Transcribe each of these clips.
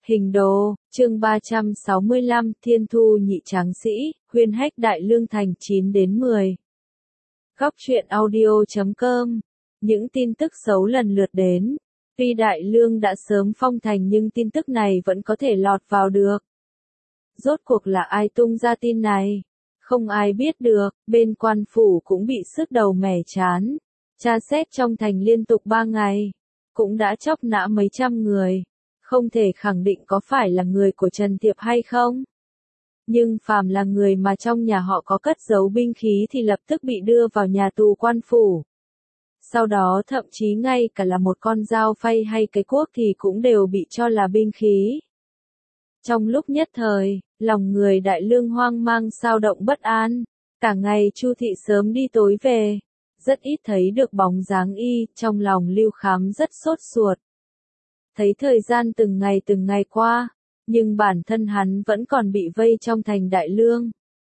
Hình đồ, chương 365, Thiên Thu Nhị Tráng Sĩ, Huyên Hách Đại Lương Thành 9 đến 10. Góc truyện audio.com. Những tin tức xấu lần lượt đến. Tuy Đại Lương đã sớm phong thành nhưng tin tức này vẫn có thể lọt vào được. Rốt cuộc là ai tung ra tin này? Không ai biết được, bên quan phủ cũng bị sứt đầu mẻ chán. Tra xét trong thành liên tục 3 ngày. Cũng đã chóc nã mấy trăm người. Không thể khẳng định có phải là người của Trần Tiệp hay không. Nhưng phàm là người mà trong nhà họ có cất giấu binh khí thì lập tức bị đưa vào nhà tù quan phủ. Sau đó thậm chí ngay cả là một con dao phay hay cái cuốc thì cũng đều bị cho là binh khí. Trong lúc nhất thời, lòng người Đại Lương hoang mang xao động bất an. Cả ngày Chu thị sớm đi tối về. Rất ít thấy được bóng dáng y, trong lòng Lưu Khám rất sốt ruột. Thấy thời gian từng ngày qua, nhưng bản thân hắn vẫn còn bị vây trong thành Đại Lương.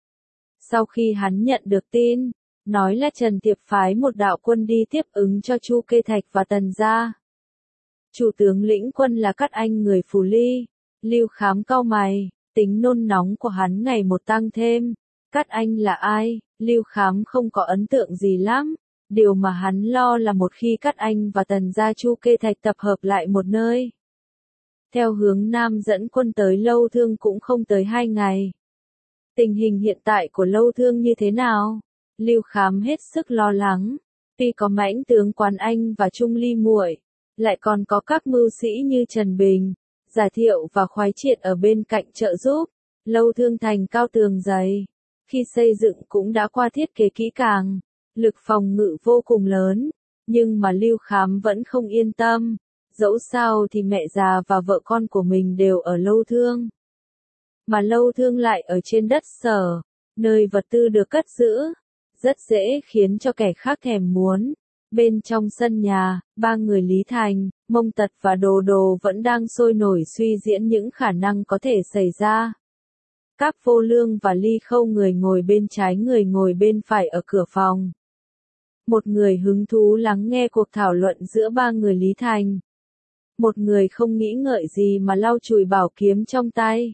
Sau khi hắn nhận được tin, nói là Trần Tiệp phái một đạo quân đi tiếp ứng cho Chu Kê Thạch và Tần gia. Chủ tướng lĩnh quân là Cát Anh người Phù Ly. Lưu Khám cau mày, tính nôn nóng của hắn ngày một tăng thêm. Cát Anh là ai? Lưu Khám không có ấn tượng gì lắm. Điều mà hắn lo là một khi Cát Anh và Tần gia Chu Kê Thạch tập hợp lại một nơi. Theo hướng Nam dẫn quân tới Lâu Thương cũng không tới 2 ngày. Tình hình hiện tại của Lâu Thương như thế nào? Lưu Khám hết sức lo lắng. Tuy có mãnh tướng Quán Anh và Trung Ly muội, lại còn có các mưu sĩ như Trần Bình, Giả Thiệu và Khoái Triệt ở bên cạnh trợ giúp. Lâu Thương thành cao tường dày. Khi xây dựng cũng đã qua thiết kế kỹ càng. Lực phòng ngự vô cùng lớn, nhưng mà Lưu Khám vẫn không yên tâm. Dẫu sao thì mẹ già và vợ con của mình đều ở Lâu Thương. Mà Lâu Thương lại ở trên đất Sở, nơi vật tư được cất giữ, rất dễ khiến cho kẻ khác thèm muốn. Bên trong sân nhà, 3 người Lý Thành, Mông Tật và Đồ Đồ vẫn đang sôi nổi suy diễn những khả năng có thể xảy ra. Các Vô Lương và Ly Khâu người ngồi bên trái người ngồi bên phải ở cửa phòng. Một người hứng thú lắng nghe cuộc thảo luận giữa 3 người Lý Thành. Một người không nghĩ ngợi gì mà lau chùi bảo kiếm trong tay.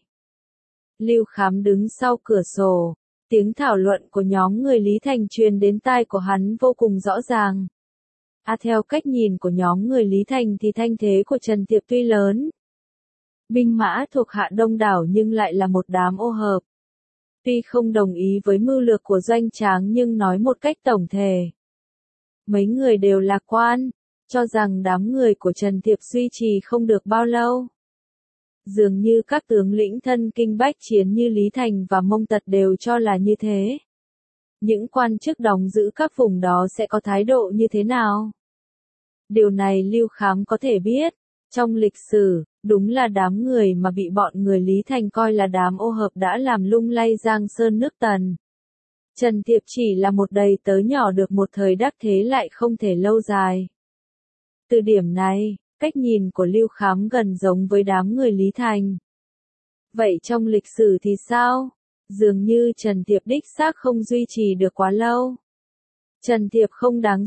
Lưu Khám đứng sau cửa sổ. Tiếng thảo luận của nhóm người Lý Thành truyền đến tai của hắn vô cùng rõ ràng. Theo cách nhìn của nhóm người Lý Thành thì thanh thế của Trần Tiệp tuy lớn. Binh mã thuộc hạ đông đảo nhưng lại là một đám ô hợp. Tuy không đồng ý với mưu lược của Doanh Tráng nhưng nói một cách tổng thể. Mấy người đều lạc quan, cho rằng đám người của Trần Tiệp duy trì không được bao lâu. Dường như các tướng lĩnh thân kinh bách chiến như Lý Thành và Mông Tật đều cho là như thế. Những quan chức đóng giữ các vùng đó sẽ có thái độ như thế nào? Điều này Lưu Khám có thể biết. Trong lịch sử, đúng là đám người mà bị bọn người Lý Thành coi là đám ô hợp đã làm lung lay Giang Sơn nước Tần. Trần Tiệp chỉ là một đầy tớ nhỏ được một thời đắc thế lại không thể lâu dài. Từ điểm này, cách nhìn của Lưu Khám gần giống với đám người Lý Thành. Vậy trong lịch sử thì sao? Dường như Trần Tiệp đích xác không duy trì được quá lâu. Trần Tiệp không đáng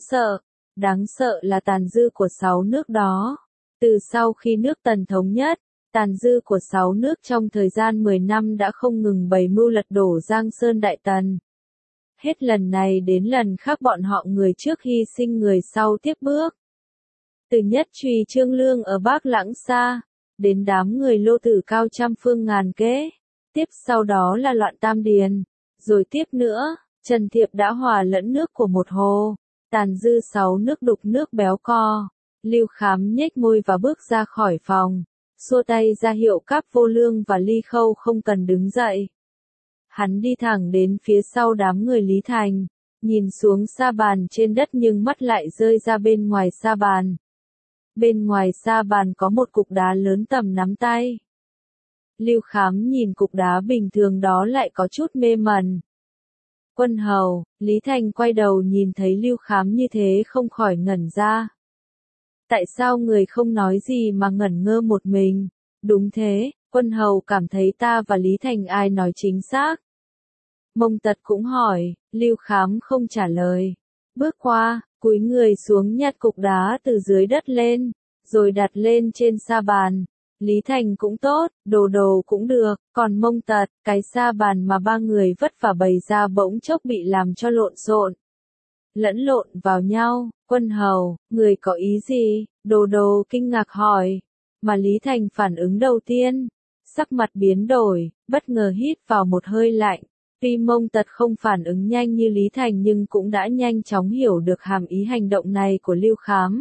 sợ là tàn dư của 6 nước đó. Từ sau khi nước Tần thống nhất, tàn dư của 6 nước trong thời gian 10 năm đã không ngừng bày mưu lật đổ Giang Sơn Đại Tần. Hết lần này đến lần khác bọn họ người trước hy sinh người sau tiếp bước. Từ nhất Trùy Trương Lương ở Bắc Lãng Sa, đến đám người Lô Tử Cao trăm phương ngàn kế. Tiếp sau đó là loạn Tam Điền. Rồi tiếp nữa, Trần Tiệp đã hòa lẫn nước của một hồ. Tàn dư 6 nước đục nước béo co. Lưu Khám nhếch môi và bước ra khỏi phòng. Xua tay ra hiệu các Vô Lương và Ly Khâu không cần đứng dậy. Hắn đi thẳng đến phía sau đám người Lý Thành. Nhìn xuống sa bàn trên đất nhưng mắt lại rơi ra bên ngoài sa bàn. Bên ngoài sa bàn có một cục đá lớn tầm nắm tay. Lưu Khám nhìn cục đá bình thường đó lại có chút mê mẩn. Quân hầu, Lý Thành quay đầu nhìn thấy Lưu Khám như thế không khỏi ngẩn ra. Tại sao người không nói gì mà ngẩn ngơ một mình? Đúng thế, quân hầu cảm thấy ta và Lý Thành ai nói chính xác? Mông Tật cũng hỏi, Lưu Khám không trả lời. Bước qua, cúi người xuống nhặt cục đá từ dưới đất lên, rồi đặt lên trên sa bàn. Lý Thành cũng tốt, Đồ Đồ cũng được, còn Mông Tật, cái sa bàn mà ba người vất vả bày ra bỗng chốc bị làm cho lộn xộn. Lẫn lộn vào nhau, Quân Hầu, người có ý gì? Đồ Đồ kinh ngạc hỏi. Mà Lý Thành phản ứng đầu tiên, sắc mặt biến đổi, bất ngờ hít vào một hơi lạnh. Tuy Mông Tật không phản ứng nhanh như Lý Thành nhưng cũng đã nhanh chóng hiểu được hàm ý hành động này của Lưu Khám.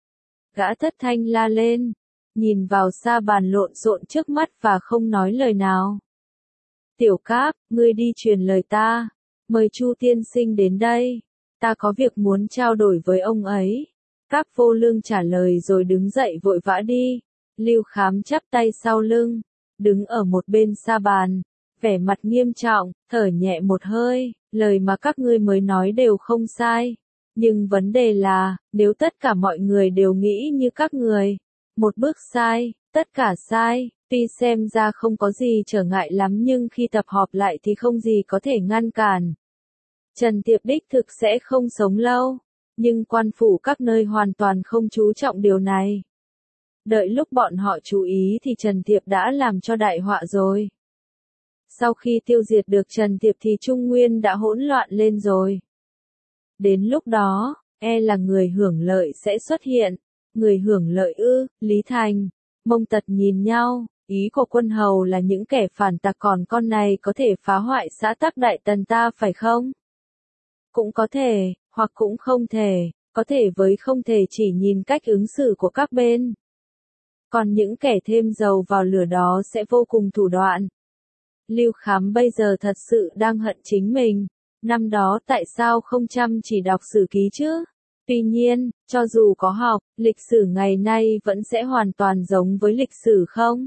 Gã thất thanh la lên, nhìn vào sa bàn lộn xộn trước mắt và không nói lời nào. Tiểu Cáp, ngươi đi truyền lời ta, mời Chu tiên sinh đến đây, ta có việc muốn trao đổi với ông ấy. Cáp Vô Lương trả lời rồi đứng dậy vội vã đi. Lưu Khám chắp tay sau lưng, đứng ở một bên sa bàn, vẻ mặt nghiêm trọng, thở nhẹ một hơi, lời mà các ngươi mới nói đều không sai. Nhưng vấn đề là, nếu tất cả mọi người đều nghĩ như các người, một bước sai, tất cả sai, tuy xem ra không có gì trở ngại lắm nhưng khi tập họp lại thì không gì có thể ngăn cản. Trần Tiệp đích thực sẽ không sống lâu, nhưng quan phủ các nơi hoàn toàn không chú trọng điều này. Đợi lúc bọn họ chú ý thì Trần Tiệp đã làm cho đại họa rồi. Sau khi tiêu diệt được Trần Tiệp thì Trung Nguyên đã hỗn loạn lên rồi. Đến lúc đó, e là người hưởng lợi sẽ xuất hiện. Người hưởng lợi ư? Lý Thành, Mông Tật nhìn nhau, ý của Quân Hầu là những kẻ phản tặc còn con này có thể phá hoại xã tắc Đại Tần ta phải không? Cũng có thể, hoặc cũng không thể, có thể với không thể chỉ nhìn cách ứng xử của các bên. Còn những kẻ thêm dầu vào lửa đó sẽ vô cùng thủ đoạn. Lưu Khám bây giờ thật sự đang hận chính mình. Năm đó tại sao không chăm chỉ đọc sử ký chứ? Tuy nhiên, cho dù có học, lịch sử ngày nay vẫn sẽ hoàn toàn giống với lịch sử không?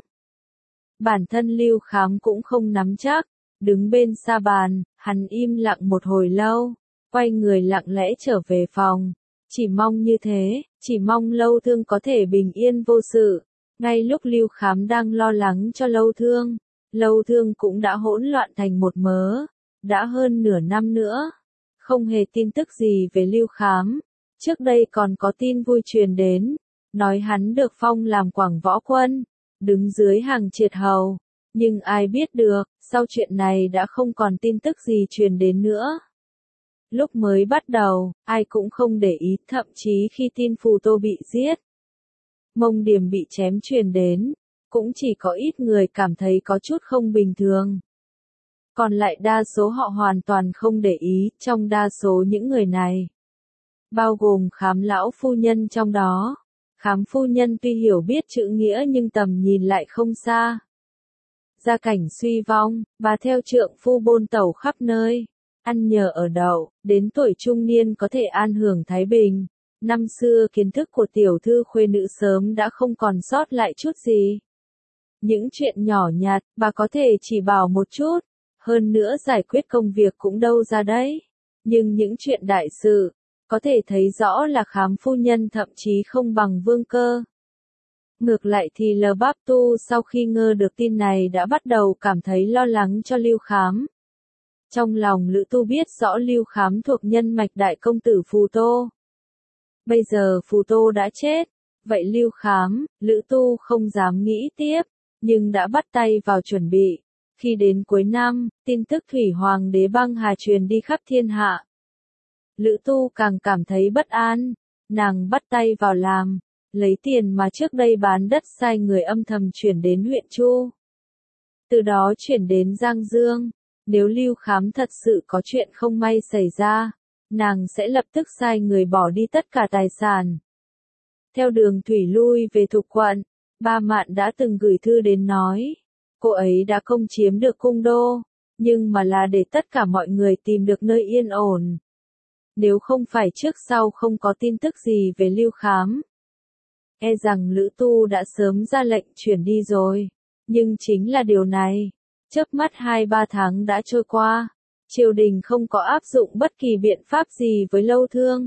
Bản thân Lưu Khám cũng không nắm chắc. Đứng bên sa bàn, hắn im lặng một hồi lâu, quay người lặng lẽ trở về phòng. Chỉ mong như thế, chỉ mong Lâu Thương có thể bình yên vô sự. Ngay lúc Lưu Khám đang lo lắng cho Lâu Thương cũng đã hỗn loạn thành một mớ. Đã hơn nửa năm nữa, không hề tin tức gì về Lưu Khám. Trước đây còn có tin vui truyền đến, nói hắn được phong làm Quảng Võ Quân, đứng dưới hàng Triệt Hầu. Nhưng ai biết được, sau chuyện này đã không còn tin tức gì truyền đến nữa. Lúc mới bắt đầu, ai cũng không để ý, thậm chí khi tin Phù Tô bị giết, Mông Điểm bị chém truyền đến, cũng chỉ có ít người cảm thấy có chút không bình thường. Còn lại đa số họ hoàn toàn không để ý, trong đa số những người này, bao gồm Khám lão phu nhân trong đó. Khám phu nhân tuy hiểu biết chữ nghĩa nhưng tầm nhìn lại không xa. Gia cảnh suy vong, bà theo trượng phu bôn tẩu khắp nơi, ăn nhờ ở đậu, đến tuổi trung niên có thể an hưởng thái bình. Năm xưa kiến thức của tiểu thư khuê nữ sớm đã không còn sót lại chút gì. Những chuyện nhỏ nhặt, bà có thể chỉ bảo một chút, hơn nữa giải quyết công việc cũng đâu ra đấy. Nhưng những chuyện đại sự, có thể thấy rõ là Khám phu nhân thậm chí không bằng Vương Cơ. Ngược lại thì L Báp Tu sau khi ngơ được tin này đã bắt đầu cảm thấy lo lắng cho Lưu Khám. Trong lòng Lữ Tu biết rõ Lưu Khám thuộc nhân mạch đại công tử Phù Tô. Bây giờ Phù Tô đã chết, vậy Lưu Khám, Lữ Tu không dám nghĩ tiếp, nhưng đã bắt tay vào chuẩn bị. Khi đến cuối năm, tin tức Thủy Hoàng đế băng hà truyền đi khắp thiên hạ. Lữ Tu càng cảm thấy bất an, nàng bắt tay vào làm, lấy tiền mà trước đây bán đất sai người âm thầm chuyển đến huyện Chu. Từ đó chuyển đến Giang Dương, nếu Lưu Khám thật sự có chuyện không may xảy ra, nàng sẽ lập tức sai người bỏ đi tất cả tài sản. Theo đường thủy lui về Thục Quận, Ba Mạn đã từng gửi thư đến nói, cô ấy đã công chiếm được cung đô, nhưng mà là để tất cả mọi người tìm được nơi yên ổn. Nếu không phải trước sau không có tin tức gì về Lưu Khám, e rằng Lữ Tu đã sớm ra lệnh chuyển đi rồi. Nhưng chính là điều này, chớp mắt 2-3 tháng đã trôi qua, triều đình không có áp dụng bất kỳ biện pháp gì với Lâu Thương.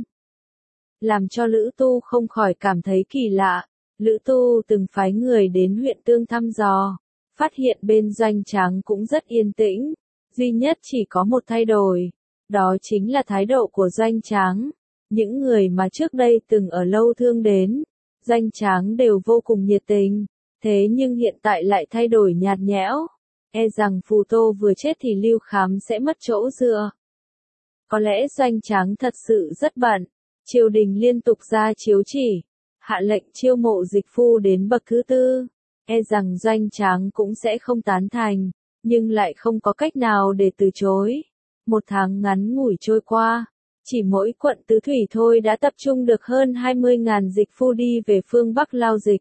Làm cho Lữ Tu không khỏi cảm thấy kỳ lạ. Lữ Tu từng phái người đến huyện Tương thăm dò, phát hiện bên Doanh Tráng cũng rất yên tĩnh, duy nhất chỉ có một thay đổi, đó chính là thái độ của Doanh Tráng. Những người mà trước đây từng ở Lâu Thương đến, Doanh Tráng đều vô cùng nhiệt tình, Thế nhưng hiện tại lại thay đổi nhạt nhẽo. E rằng Phù Tô vừa chết thì Lưu Khám sẽ mất chỗ dựa. Có lẽ Doanh Tráng thật sự rất bận. Triều đình liên tục ra chiếu chỉ, hạ lệnh chiêu mộ dịch phu đến bậc thứ tư. E rằng Doanh Tráng cũng sẽ không tán thành, nhưng lại không có cách nào để từ chối. Một tháng ngắn ngủi trôi qua, chỉ mỗi quận Tứ Thủy thôi đã tập trung được hơn 20.000 dịch phu đi về phương Bắc lao dịch.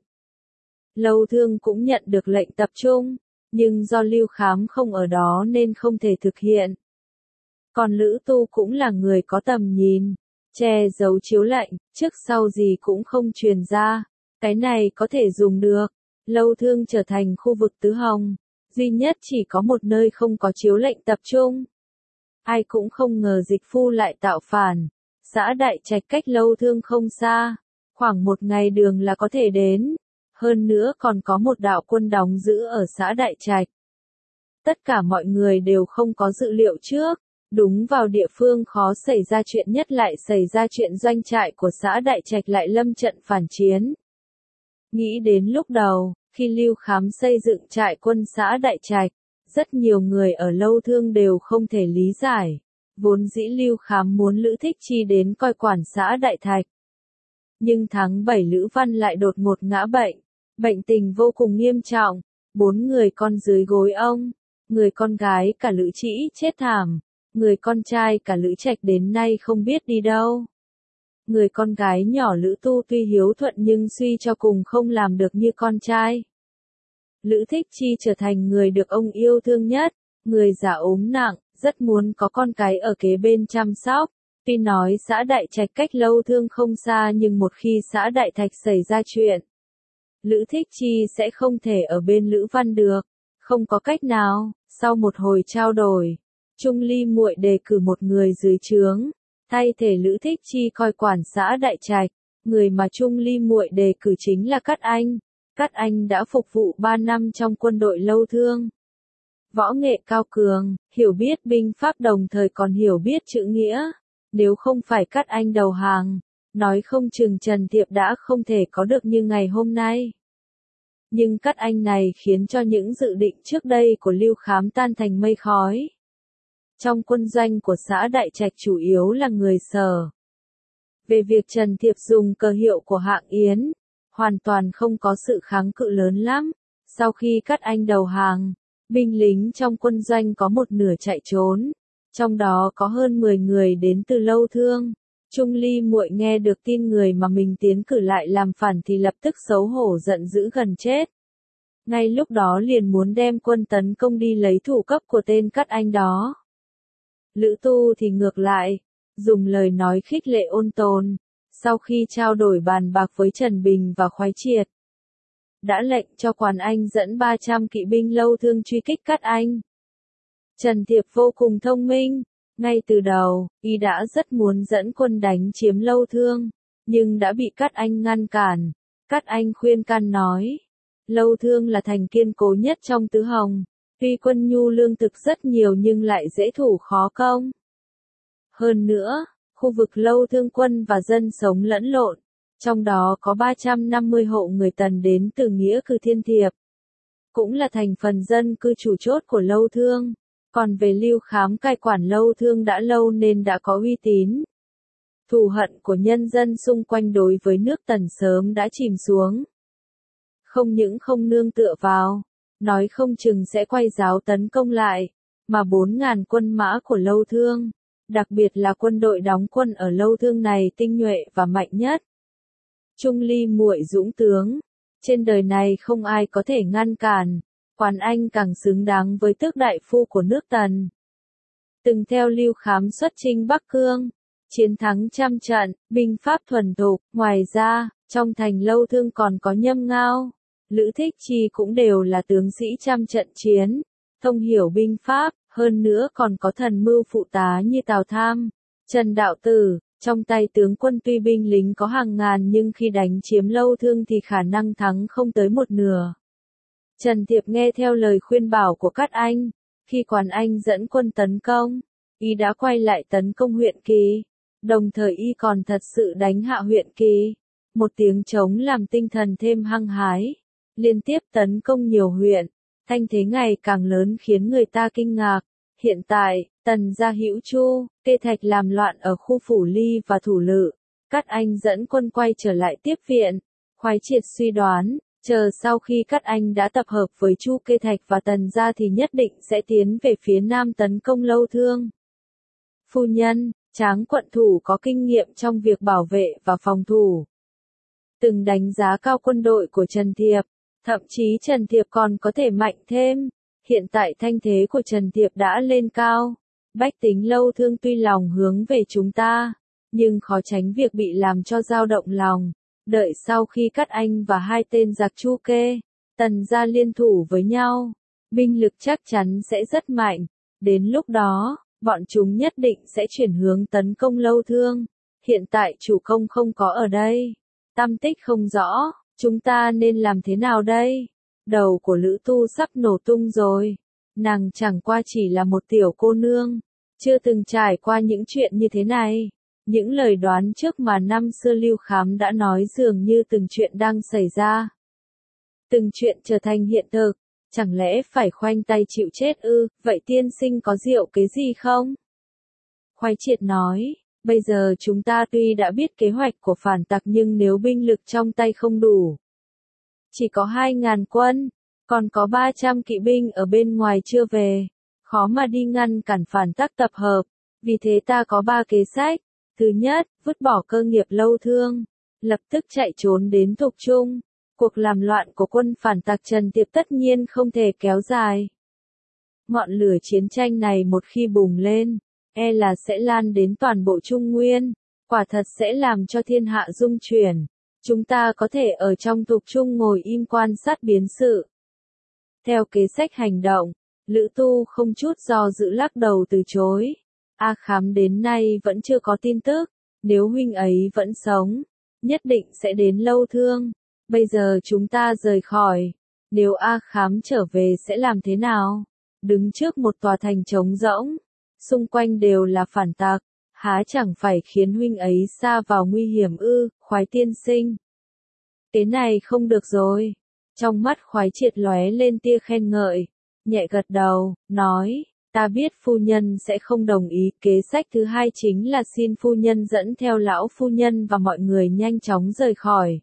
Lâu Thương cũng nhận được lệnh tập trung, nhưng do Lưu Khám không ở đó nên không thể thực hiện. Còn Lữ Tu cũng là người có tầm nhìn, che giấu chiếu lệnh, trước sau gì cũng không truyền ra. Cái này có thể dùng được. Lâu Thương trở thành khu vực tứ hồng, duy nhất chỉ có một nơi không có chiếu lệnh tập trung. Ai cũng không ngờ dịch phu lại tạo phản. Xã Đại Trạch cách Lâu Thương không xa, khoảng một ngày đường là có thể đến. Hơn nữa còn có một đạo quân đóng giữ ở xã Đại Trạch. Tất cả mọi người đều không có dự liệu trước. Đúng vào địa phương khó xảy ra chuyện nhất lại xảy ra chuyện doanh trại của xã Đại Trạch lại lâm trận phản chiến. Nghĩ đến lúc đầu, khi Lưu Khám xây dựng trại quân xã Đại Trạch, rất nhiều người ở Lâu Thương đều không thể lý giải. Vốn dĩ Lưu Khám muốn Lữ Thích Chi đến coi quản xã Đại Thạch. Nhưng tháng 7 Lữ Văn lại đột ngột ngã bệnh. Bệnh tình vô cùng nghiêm trọng, 4 người con dưới gối ông, người con gái cả Lữ Trĩ chết thảm, người con trai cả Lữ Trạch đến nay không biết đi đâu. Người con gái nhỏ Lữ Tu tuy hiếu thuận nhưng suy cho cùng không làm được như con trai. Lữ Thích Chi trở thành người được ông yêu thương nhất, người già ốm nặng, rất muốn có con cái ở kế bên chăm sóc. Tuy nói xã Đại Trạch cách Lâu Thương không xa nhưng một khi xã Đại Thạch xảy ra chuyện, Lữ Thích Chi sẽ không thể ở bên Lữ Văn được. Không có cách nào, sau một hồi trao đổi, Trung Ly Muội đề cử một người dưới trướng, thay thể Lữ Thích Chi coi quản xã Đại Trạch. Người mà Trung Ly Muội đề cử chính là Cát Anh. Cát Anh đã phục vụ 3 năm trong quân đội Lâu Thương. Võ nghệ cao cường, hiểu biết binh pháp đồng thời còn hiểu biết chữ nghĩa. Nếu không phải Cát Anh đầu hàng, nói không chừng Trần Thiệp đã không thể có được như ngày hôm nay. Nhưng Cát Anh này khiến cho những dự định trước đây của Lưu Khám tan thành mây khói. Trong quân doanh của xã Đại Trạch chủ yếu là người Sở. Về việc Trần Thiệp dùng cờ hiệu của Hạng Yến, hoàn toàn không có sự kháng cự lớn lắm. Sau khi Cát Anh đầu hàng, binh lính trong quân doanh có một nửa chạy trốn, trong đó có hơn 10 người đến từ Lâu Thương. Trung Ly Muội nghe được tin người mà mình tiến cử lại làm phản thì lập tức xấu hổ giận dữ gần chết. Ngay lúc đó liền muốn đem quân tấn công đi lấy thủ cấp của tên Cát Anh đó. Lữ Tu thì ngược lại, dùng lời nói khích lệ ôn tồn, sau khi trao đổi bàn bạc với Trần Bình và Khoái Triệt, đã lệnh cho Quản Anh dẫn 300 kỵ binh Lâu Thương truy kích Cát Anh. Trần Thiệp vô cùng thông minh, ngay từ đầu, y đã rất muốn dẫn quân đánh chiếm Lâu Thương, nhưng đã bị Cát Anh ngăn cản. Cát Anh khuyên can nói, Lâu Thương là thành kiên cố nhất trong tứ hồng, tuy quân nhu lương thực rất nhiều nhưng lại dễ thủ khó công. Hơn nữa, khu vực Lâu Thương quân và dân sống lẫn lộn, trong đó có 350 hộ người Tần đến từ Nghĩa Cử Thiên Thiệp, cũng là thành phần dân cư chủ chốt của Lâu Thương. Còn về Lưu Khám cai quản Lâu Thương đã lâu nên đã có uy tín. Thù hận của nhân dân xung quanh đối với nước Tần sớm đã chìm xuống. Không những không nương tựa vào, nói không chừng sẽ quay giáo tấn công lại, mà 4.000 quân mã của Lâu Thương, đặc biệt là quân đội đóng quân ở Lâu Thương này tinh nhuệ và mạnh nhất. Trung Ly Muội dũng tướng, trên đời này không ai có thể ngăn cản. Quản Anh càng xứng đáng với tước đại phu của nước Tần. Từng theo Lưu Khám xuất chinh Bắc Cương, chiến thắng trăm trận, binh pháp thuần thục. Ngoài ra, trong thành Lâu Thương còn có Nhâm Ngao, Lữ Thích Chi cũng đều là tướng sĩ trăm trận chiến, thông hiểu binh pháp, hơn nữa còn có thần mưu phụ tá như Tào Tham, Trần Đạo Tử. Trong tay tướng quân tuy binh lính có hàng ngàn nhưng khi đánh chiếm Lâu Thương thì khả năng thắng không tới một nửa. Trần Thiệp nghe theo lời khuyên bảo của Cát Anh, khi Quản Anh dẫn quân tấn công, y đã quay lại tấn công huyện Kỳ, đồng thời y còn thật sự đánh hạ huyện Kỳ. Một tiếng trống làm tinh thần thêm hăng hái. liên tiếp tấn công nhiều huyện, thanh thế ngày càng lớn khiến người ta kinh ngạc. Hiện tại, Tần gia hữu Chu, Kê Thạch làm loạn ở khu Phủ Ly và Thủ Lự, Cát Anh dẫn quân quay trở lại tiếp viện. Khoái Triệt suy đoán, chờ sau khi Cát Anh đã tập hợp với Chu Kê Thạch và Tần gia thì nhất định sẽ tiến về phía nam tấn công Lâu Thương. Phu nhân, Tráng quận thủ có kinh nghiệm trong việc bảo vệ và phòng thủ. Từng đánh giá cao quân đội của Trần Thiệp, thậm chí Trần Thiệp còn có thể mạnh thêm. Hiện tại thanh thế của Trần Thiệp đã lên cao. Bách tính Lâu Thương tuy lòng hướng về chúng ta, nhưng khó tránh việc bị làm cho dao động lòng. Đợi sau khi Cát Anh và hai tên giặc Chu Kê, Tần gia liên thủ với nhau, binh lực chắc chắn sẽ rất mạnh. Đến lúc đó, bọn chúng nhất định sẽ chuyển hướng tấn công Lâu Thương. Hiện tại chủ công không có ở đây, tăm tích không rõ, chúng ta nên làm thế nào đây? Đầu của Lữ Tu sắp nổ tung rồi. Nàng chẳng qua chỉ là một tiểu cô nương, chưa từng trải qua những chuyện như thế này. Những lời đoán trước mà năm xưa Lưu Khám đã nói dường như từng chuyện đang xảy ra. Từng chuyện trở thành hiện thực, chẳng lẽ phải khoanh tay chịu chết ư? Vậy tiên sinh có rượu cái gì không? Khoái Triệt nói, bây giờ chúng ta tuy đã biết kế hoạch của phản tặc nhưng nếu binh lực trong tay không đủ, chỉ có 2.000 quân, còn có 300 kỵ binh ở bên ngoài chưa về, khó mà đi ngăn cản phản tặc tập hợp. Vì thế ta có 3 kế sách. Thứ nhất, vứt bỏ cơ nghiệp Lâu Thương, lập tức chạy trốn đến Thục Trung. Cuộc làm loạn của quân phản tặc Trần Tiệp tất nhiên không thể kéo dài. Ngọn lửa chiến tranh này một khi bùng lên, e là sẽ lan đến toàn bộ Trung Nguyên, quả thật sẽ làm cho thiên hạ rung chuyển. Chúng ta có thể ở trong Thục Trung ngồi im quan sát biến sự. Theo kế sách hành động, Lữ Tu không chút do dự lắc đầu từ chối. A Khám đến nay vẫn chưa có tin tức, nếu huynh ấy vẫn sống, nhất định sẽ đến Lâu Thương. Bây giờ chúng ta rời khỏi, nếu A Khám trở về sẽ làm thế nào? Đứng trước một tòa thành trống rỗng, xung quanh đều là phản tặc, há chẳng phải khiến huynh ấy sa vào nguy hiểm ư? Khoái tiên sinh, thế này không được rồi. Trong mắt Khoái Triệt lóe lên tia khen ngợi, nhẹ gật đầu, nói, ta biết phu nhân sẽ không đồng ý. Kế sách thứ hai chính là xin phu nhân dẫn theo lão phu nhân và mọi người nhanh chóng rời khỏi.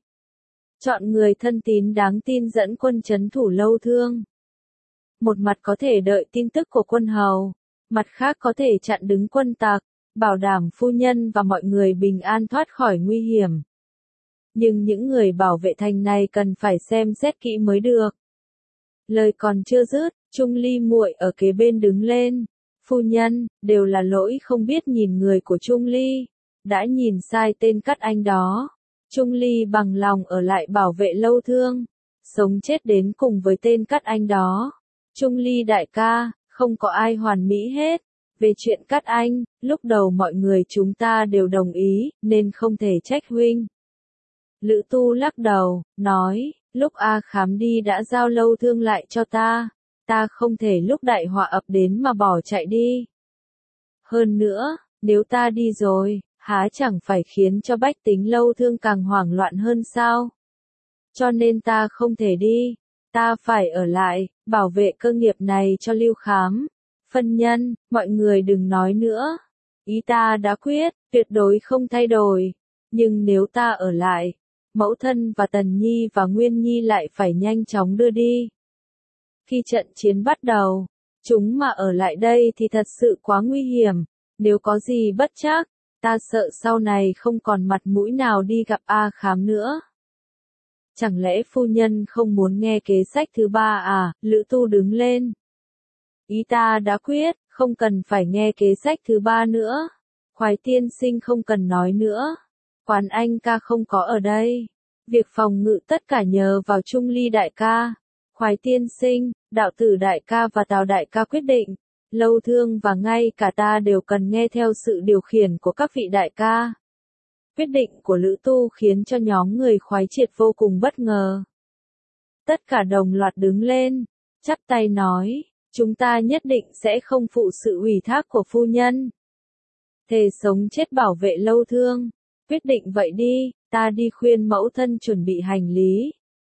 Chọn người thân tín đáng tin dẫn quân trấn thủ Lâu Thương. Một mặt có thể đợi tin tức của quân hầu, mặt khác có thể chặn đứng quân tặc, bảo đảm phu nhân và mọi người bình an thoát khỏi nguy hiểm. Nhưng những người bảo vệ thành này cần phải xem xét kỹ mới được. Lời còn chưa dứt, Trung Ly muội ở kế bên đứng lên. Phu nhân, đều là lỗi không biết nhìn người của Trung Ly, đã nhìn sai tên Cát Anh đó. Trung Ly bằng lòng ở lại bảo vệ Lâu Thương, sống chết đến cùng với tên Cát Anh đó. Trung Ly đại ca, không có ai hoàn mỹ hết. Về chuyện Cát Anh, lúc đầu mọi người chúng ta đều đồng ý, nên không thể trách huynh. Lữ Tu lắc đầu, nói, lúc A Khám đi đã giao Lâu Thương lại cho ta không thể lúc đại họa ập đến mà bỏ chạy đi. Hơn nữa, nếu ta đi rồi, há chẳng phải khiến cho bách tính Lâu Thương càng hoảng loạn hơn sao? Cho nên ta không thể đi, ta phải ở lại, bảo vệ cơ nghiệp này cho Lưu Khám. Phân nhân, mọi người đừng nói nữa. Ý ta đã quyết, tuyệt đối không thay đổi. Nhưng nếu ta ở lại, mẫu thân và Tần Nhi và Nguyên Nhi lại phải nhanh chóng đưa đi. Khi trận chiến bắt đầu, chúng mà ở lại đây thì thật sự quá nguy hiểm. Nếu có gì bất trắc, ta sợ sau này không còn mặt mũi nào đi gặp A Khám nữa. Chẳng lẽ phu nhân không muốn nghe kế sách thứ ba à? Lữ Tu đứng lên. Ý ta đã quyết, không cần phải nghe kế sách thứ ba nữa. Khoái tiên sinh không cần nói nữa. Quán Anh ca không có ở đây. Việc phòng ngự tất cả nhờ vào Trung Ly đại ca. Khoái tiên sinh, đạo tử đại ca và Tào đại ca quyết định. Lâu Thương và ngay cả ta đều cần nghe theo sự điều khiển của các vị đại ca. Quyết định của Lữ Tu khiến cho nhóm người Khoái Triệt vô cùng bất ngờ. Tất cả đồng loạt đứng lên, chắp tay nói, chúng ta nhất định sẽ không phụ sự ủy thác của phu nhân. Thề sống chết bảo vệ Lâu Thương. Quyết định vậy đi, ta đi khuyên mẫu thân chuẩn bị hành lý.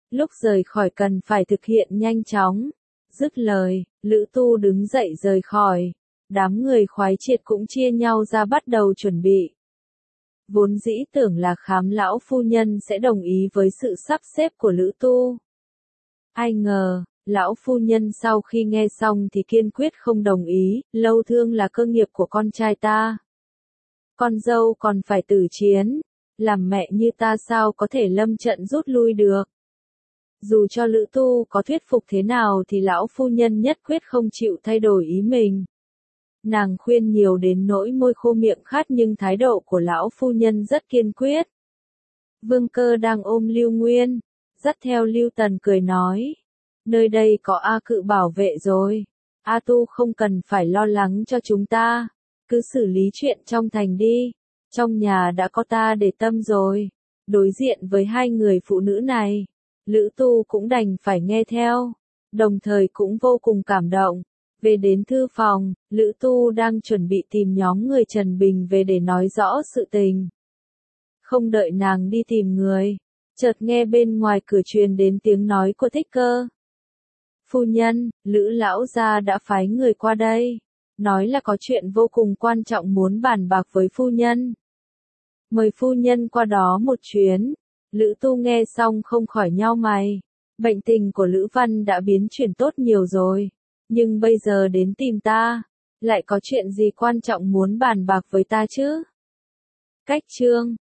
lúc rời khỏi cần phải thực hiện nhanh chóng. Dứt lời, Lữ Tu đứng dậy rời khỏi. Đám người khoái triệt cũng chia nhau ra bắt đầu chuẩn bị. Vốn dĩ tưởng là Khám lão phu nhân sẽ đồng ý với sự sắp xếp của Lữ Tu. Ai ngờ, lão phu nhân sau khi nghe xong thì kiên quyết không đồng ý, Lâu Thương là cơ nghiệp của con trai ta. Con dâu còn phải tử chiến, làm mẹ như ta sao có thể lâm trận rút lui được. Dù cho Lữ Tu có thuyết phục thế nào thì lão phu nhân nhất quyết không chịu thay đổi ý mình. Nàng khuyên nhiều đến nỗi môi khô miệng khát nhưng thái độ của lão phu nhân rất kiên quyết. Vương Cơ đang ôm Lưu Nguyên, dắt theo Lưu Tần cười nói. Nơi đây có A Cự bảo vệ rồi. A Tu không cần phải lo lắng cho chúng ta. Cứ xử lý chuyện trong thành đi. Trong nhà đã có ta để tâm rồi. Đối diện với hai người phụ nữ này, Lữ Tu cũng đành phải nghe theo. Đồng thời cũng vô cùng cảm động. Về đến thư phòng, Lữ Tu đang chuẩn bị tìm nhóm người Trần Bình về để nói rõ sự tình. Không đợi nàng đi tìm người, chợt nghe bên ngoài cửa truyền đến tiếng nói của Thích Cơ. Phu nhân, Lữ lão gia đã phái người qua đây, nói là có chuyện vô cùng quan trọng muốn bàn bạc với phu nhân. Mời phu nhân qua đó một chuyến. Lữ Tu nghe xong không khỏi nhau mày. Bệnh tình của Lữ Văn đã biến chuyển tốt nhiều rồi, nhưng bây giờ đến tìm ta, lại có chuyện gì quan trọng muốn bàn bạc với ta chứ? Cách chương